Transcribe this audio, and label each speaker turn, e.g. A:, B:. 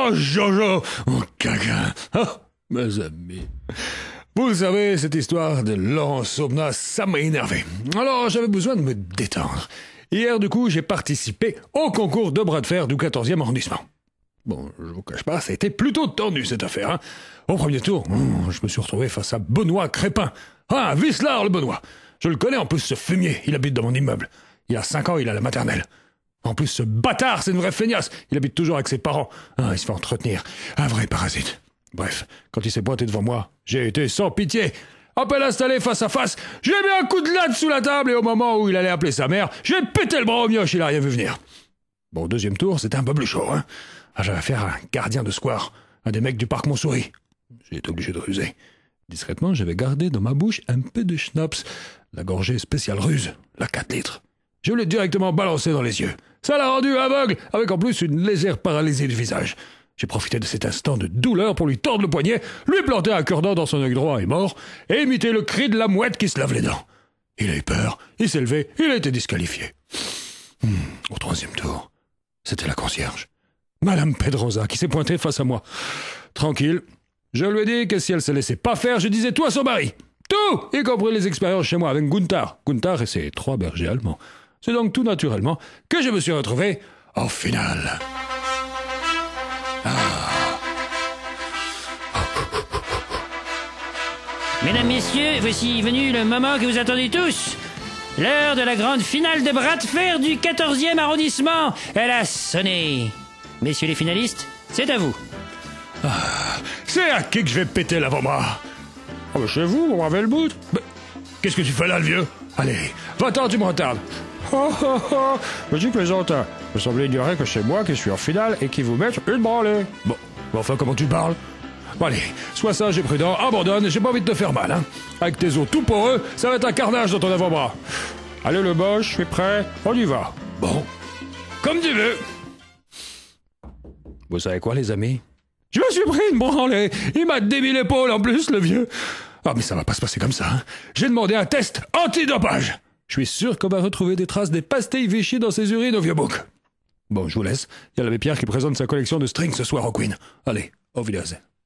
A: Oh, Jojo, mon caca. Ah, mes amis. Vous le savez, cette histoire de Laurence Aubenas, ça m'a énervé. Alors, j'avais besoin de me détendre. Hier, du coup, j'ai participé au concours de bras de fer du 14e arrondissement. Bon, je vous cache pas, ça a été plutôt tendu, cette affaire. Hein. Au premier tour, je me suis retrouvé face à Benoît Crépin. Ah, Vislar, le Benoît. Je le connais, en plus, ce fumier. Il habite dans mon immeuble. Il y a 5 ans, il a la maternelle. En plus, ce bâtard, c'est une vraie feignasse. Il habite toujours avec ses parents. Ah, il se fait entretenir. Un vrai parasite. Bref, quand il s'est pointé devant moi, j'ai été sans pitié. À peine installé face à face, j'ai mis un coup de latte sous la table et au moment où il allait appeler sa mère, j'ai pété le bras au mioche, il a rien vu venir. Bon, au deuxième tour, c'était un peu plus chaud, hein. Ah, j'avais affaire à un gardien de square, un des mecs du parc Montsouris. J'ai été obligé de ruser. Discrètement, j'avais gardé dans ma bouche un peu de schnapps, la gorgée spéciale ruse, la 4 litres. Je l'ai directement balancé dans les yeux. Ça l'a rendu aveugle, avec en plus une légère paralysie du visage. J'ai profité de cet instant de douleur pour lui tordre le poignet, lui planter un cure-dent dans son œil droit et mort, et imiter le cri de la mouette qui se lave les dents. Il a eu peur, il s'est levé, il a été disqualifié. Au troisième tour, c'était la concierge, Madame Pedrosa, qui s'est pointée face à moi. Tranquille, je lui ai dit que si elle se laissait pas faire, je disais tout à son mari. Tout, y compris les expériences chez moi avec Gunther. Gunther et ses 3 bergers allemands. C'est donc tout naturellement que je me suis retrouvé en finale.
B: Mesdames, messieurs, voici venu le moment que vous attendez tous. L'heure de la grande finale de bras de fer du 14e arrondissement. Elle a sonné. Messieurs les finalistes, c'est à vous.
A: C'est à qui que je vais péter l'avant-bras? Oh, chez vous, mon brave Helmut. Qu'est-ce que tu fais là, le vieux? Allez, va-t'en, tu me retardes. Mais tu plaisantes. Me semblait ignorer que c'est moi qui suis en finale et qui vous mette une branlée. Bon, enfin, comment tu parles? Bon, allez, sois sage et prudent, abandonne, j'ai pas envie de te faire mal, hein. Avec tes os tout poreux, ça va être un carnage dans ton avant-bras. Allez, le boss, je suis prêt, on y va. Bon, comme tu veux. Vous savez quoi, les amis? Je me suis pris une branlée. Il m'a démis l'épaule en plus, le vieux. Ah, mais ça va pas se passer comme ça, hein. J'ai demandé un test antidopage. Je suis sûr qu'on va retrouver des traces des pastilles Vichy dans ses urines au vieux bouc. Bon, je vous laisse. Il y a l'abbé Pierre qui présente sa collection de strings ce soir au Queen. Allez, au Wiedersehen.